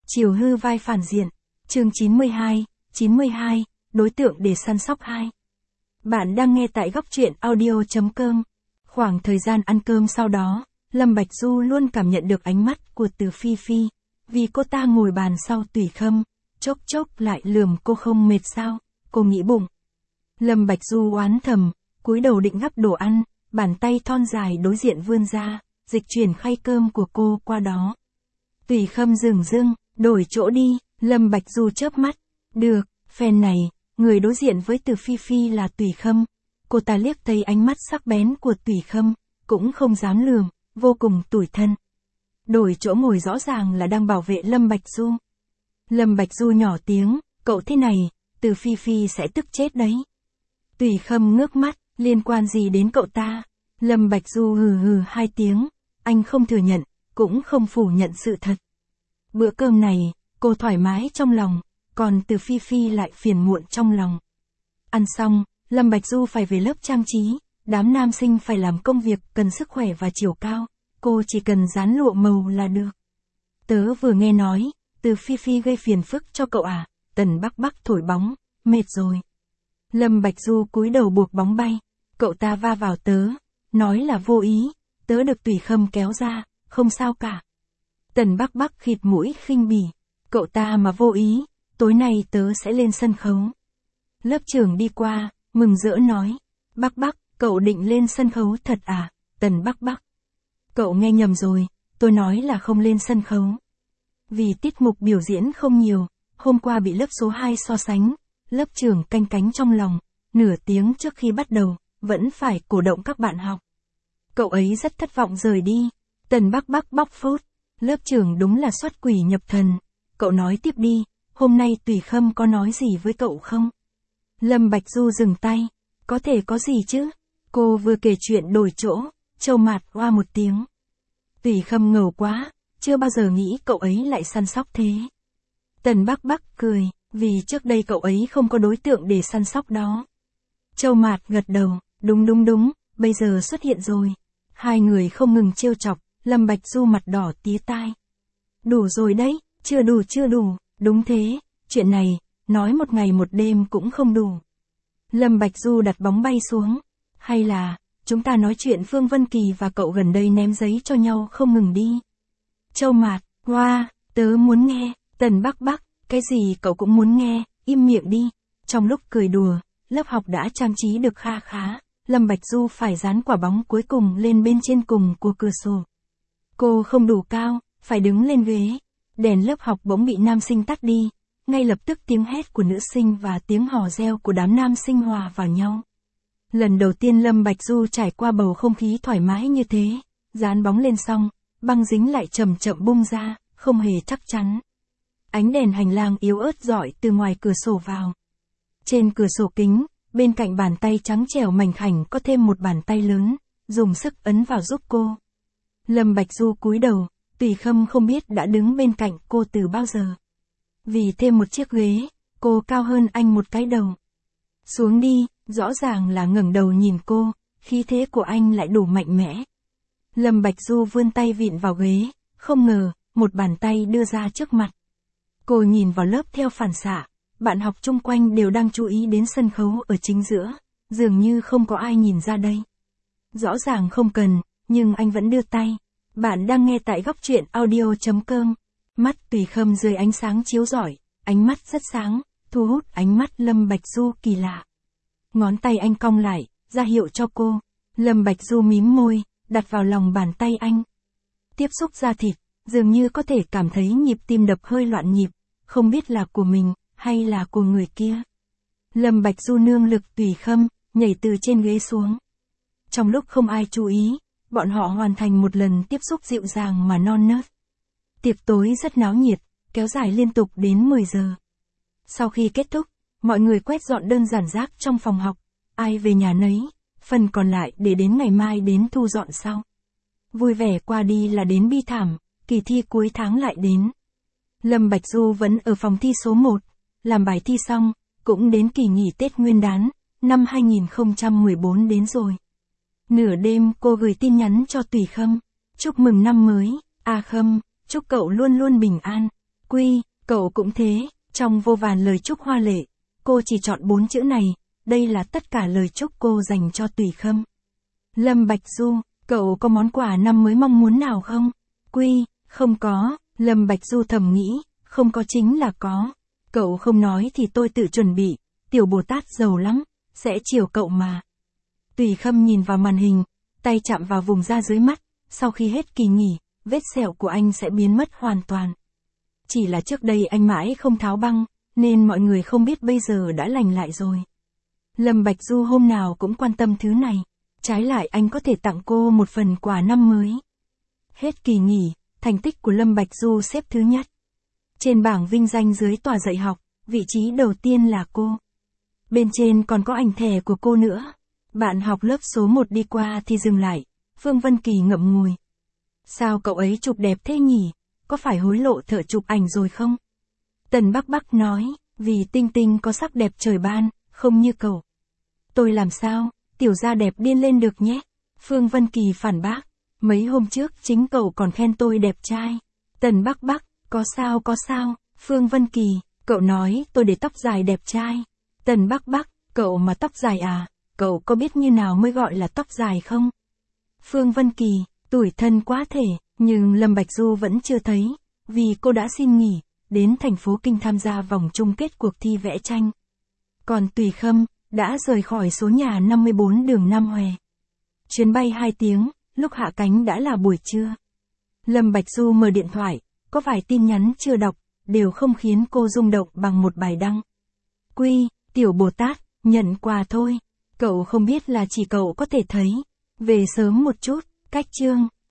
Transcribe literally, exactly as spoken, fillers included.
Chiều hư vai phản diện. Chương chín mươi hai, chín mươi hai, đối tượng để săn sóc hai. Bạn đang nghe tại góc truyện audio.com. Khoảng thời gian ăn cơm sau đó, Lâm Bạch Du luôn cảm nhận được ánh mắt của Từ Phi Phi, vì cô ta ngồi bàn sau Tùy Khâm, chốc chốc lại lườm cô không mệt sao, cô nghĩ bụng. Lâm Bạch Du oán thầm, cúi đầu định gắp đồ ăn, bàn tay thon dài đối diện vươn ra, dịch chuyển khay cơm của cô qua đó. Tùy Khâm dừng dưng, đổi chỗ đi, Lâm Bạch Du chớp mắt. Được, phen này, người đối diện với Từ Phi Phi là Tùy Khâm. Cô ta liếc thấy ánh mắt sắc bén của Tùy Khâm, cũng không dám lườm, vô cùng tủi thân. Đổi chỗ ngồi rõ ràng là đang bảo vệ Lâm Bạch Du. Lâm Bạch Du nhỏ tiếng, cậu thế này, Từ Phi Phi sẽ tức chết đấy. Tùy Khâm ngước mắt, liên quan gì đến cậu ta? Lâm Bạch Du hừ hừ hai tiếng, anh không thừa nhận, cũng không phủ nhận sự thật. Bữa cơm này, cô thoải mái trong lòng, còn Từ Phi Phi lại phiền muộn trong lòng. Ăn xong, Lâm Bạch Du phải về lớp trang trí, đám nam sinh phải làm công việc cần sức khỏe và chiều cao, cô chỉ cần dán lụa màu là được. Tớ vừa nghe nói, Từ Phi Phi gây phiền phức cho cậu à? Tần Bắc Bắc thổi bóng, mệt rồi. Lâm Bạch Du cúi đầu buộc bóng bay, cậu ta va vào tớ, nói là vô ý, tớ được Tùy Khâm kéo ra, không sao cả. Tần Bắc Bắc khịt mũi khinh bỉ, cậu ta mà vô ý, tối nay tớ sẽ lên sân khấu. Lớp trưởng đi qua, mừng rỡ nói, Bắc Bắc, cậu định lên sân khấu thật à? Tần Bắc Bắc, cậu nghe nhầm rồi, tôi nói là không lên sân khấu. Vì tiết mục biểu diễn không nhiều, hôm qua bị lớp số hai so sánh, lớp trưởng canh cánh trong lòng, nửa tiếng trước khi bắt đầu, vẫn phải cổ động các bạn học. Cậu ấy rất thất vọng rời đi. Tần Bắc Bắc bóc phốt, lớp trưởng đúng là xuất quỷ nhập thần. Cậu nói tiếp đi, hôm nay Tùy Khâm có nói gì với cậu không? Lâm Bạch Du dừng tay, có thể có gì chứ? Cô vừa kể chuyện đổi chỗ, Châu Mạt oa một tiếng. Tùy Khâm ngầu quá, chưa bao giờ nghĩ cậu ấy lại săn sóc thế. Tần Bắc Bắc cười, vì trước đây cậu ấy không có đối tượng để săn sóc đó. Châu Mạt gật đầu, đúng đúng đúng, bây giờ xuất hiện rồi. Hai người không ngừng trêu chọc, Lâm Bạch Du mặt đỏ tía tai. Đủ rồi đấy, chưa đủ chưa đủ, đúng thế, chuyện này, nói một ngày một đêm cũng không đủ. Lâm Bạch Du đặt bóng bay xuống, hay là, chúng ta nói chuyện Phương Vân Kỳ và cậu gần đây ném giấy cho nhau không ngừng đi. Châu Mạt, hoa, tớ muốn nghe. Tần Bắc Bắc, cái gì cậu cũng muốn nghe, im miệng đi. Trong lúc cười đùa, lớp học đã trang trí được kha khá, Lâm Bạch Du phải dán quả bóng cuối cùng lên bên trên cùng của cửa sổ. Cô không đủ cao, phải đứng lên ghế. Đèn lớp học bỗng bị nam sinh tắt đi, ngay lập tức tiếng hét của nữ sinh và tiếng hò reo của đám nam sinh hòa vào nhau. Lần đầu tiên Lâm Bạch Du trải qua bầu không khí thoải mái như thế, dán bóng lên xong, băng dính lại chậm chậm bung ra, không hề chắc chắn. Ánh đèn hành lang yếu ớt rọi từ ngoài cửa sổ vào. Trên cửa sổ kính, bên cạnh bàn tay trắng trẻo mảnh khảnh có thêm một bàn tay lớn, dùng sức ấn vào giúp cô. Lâm Bạch Du cúi đầu, Tùy Khâm không biết đã đứng bên cạnh cô từ bao giờ. Vì thêm một chiếc ghế, cô cao hơn anh một cái đầu. Xuống đi, rõ ràng là ngẩng đầu nhìn cô, khí thế của anh lại đủ mạnh mẽ. Lâm Bạch Du vươn tay vịn vào ghế, không ngờ, một bàn tay đưa ra trước mặt. Cô nhìn vào lớp theo phản xạ, bạn học chung quanh đều đang chú ý đến sân khấu ở chính giữa, dường như không có ai nhìn ra đây. Rõ ràng không cần, nhưng anh vẫn đưa tay. Bạn đang nghe tại góc truyện audio.com. Mắt Tùy Khâm dưới ánh sáng chiếu rọi, ánh mắt rất sáng, thu hút ánh mắt Lâm Bạch Du kỳ lạ. Ngón tay anh cong lại, ra hiệu cho cô. Lâm Bạch Du mím môi, đặt vào lòng bàn tay anh. Tiếp xúc da thịt, dường như có thể cảm thấy nhịp tim đập hơi loạn nhịp, không biết là của mình, hay là của người kia. Lâm Bạch Du nương lực Tùy Khâm, nhảy từ trên ghế xuống. Trong lúc không ai chú ý, bọn họ hoàn thành một lần tiếp xúc dịu dàng mà non nớt. Tiệc tối rất náo nhiệt, kéo dài liên tục đến mười giờ. Sau khi kết thúc, mọi người quét dọn đơn giản rác trong phòng học, ai về nhà nấy, phần còn lại để đến ngày mai đến thu dọn sau. Vui vẻ qua đi là đến bi thảm, kỳ thi cuối tháng lại đến. Lâm Bạch Du vẫn ở phòng thi số một, làm bài thi xong, cũng đến kỳ nghỉ Tết Nguyên đán, năm hai nghìn không trăm mười bốn đến rồi. Nửa đêm cô gửi tin nhắn cho Tùy Khâm, chúc mừng năm mới, à Khâm, chúc cậu luôn luôn bình an. Quy, cậu cũng thế, trong vô vàn lời chúc hoa lệ, cô chỉ chọn bốn chữ này, đây là tất cả lời chúc cô dành cho Tùy Khâm. Lâm Bạch Du, cậu có món quà năm mới mong muốn nào không? Quy, không có, Lâm Bạch Du thầm nghĩ, không có chính là có. Cậu không nói thì tôi tự chuẩn bị, tiểu Bồ Tát giàu lắm, sẽ chiều cậu mà. Tùy Khâm nhìn vào màn hình, tay chạm vào vùng da dưới mắt, sau khi hết kỳ nghỉ, vết sẹo của anh sẽ biến mất hoàn toàn. Chỉ là trước đây anh mãi không tháo băng, nên mọi người không biết bây giờ đã lành lại rồi. Lâm Bạch Du hôm nào cũng quan tâm thứ này, trái lại anh có thể tặng cô một phần quà năm mới. Hết kỳ nghỉ, thành tích của Lâm Bạch Du xếp thứ nhất. Trên bảng vinh danh dưới tòa dạy học, vị trí đầu tiên là cô. Bên trên còn có ảnh thẻ của cô nữa. Bạn học lớp số một đi qua thì dừng lại, Phương Vân Kỳ ngậm ngùi. Sao cậu ấy chụp đẹp thế nhỉ, có phải hối lộ thợ chụp ảnh rồi không? Tần Bắc Bắc nói, vì Tinh Tinh có sắc đẹp trời ban, không như cậu. Tôi làm sao, tiểu gia đẹp điên lên được nhé. Phương Vân Kỳ phản bác, mấy hôm trước chính cậu còn khen tôi đẹp trai. Tần Bắc Bắc, có sao có sao, Phương Vân Kỳ, cậu nói tôi để tóc dài đẹp trai. Tần Bắc Bắc, cậu mà tóc dài à, cậu có biết như nào mới gọi là tóc dài không? Phương Vân Kỳ, tủi thân quá thể, nhưng Lâm Bạch Du vẫn chưa thấy, vì cô đã xin nghỉ, đến thành phố Kinh tham gia vòng chung kết cuộc thi vẽ tranh. Còn Tùy Khâm, đã rời khỏi số nhà năm mươi bốn đường Nam Hòe. Chuyến bay hai tiếng, lúc hạ cánh đã là buổi trưa. Lâm Bạch Du mở điện thoại, có vài tin nhắn chưa đọc, đều không khiến cô rung động bằng một bài đăng. Quy, tiểu Bồ Tát, nhận quà thôi. Cậu không biết là chỉ cậu có thể thấy. Về sớm một chút, cách chương.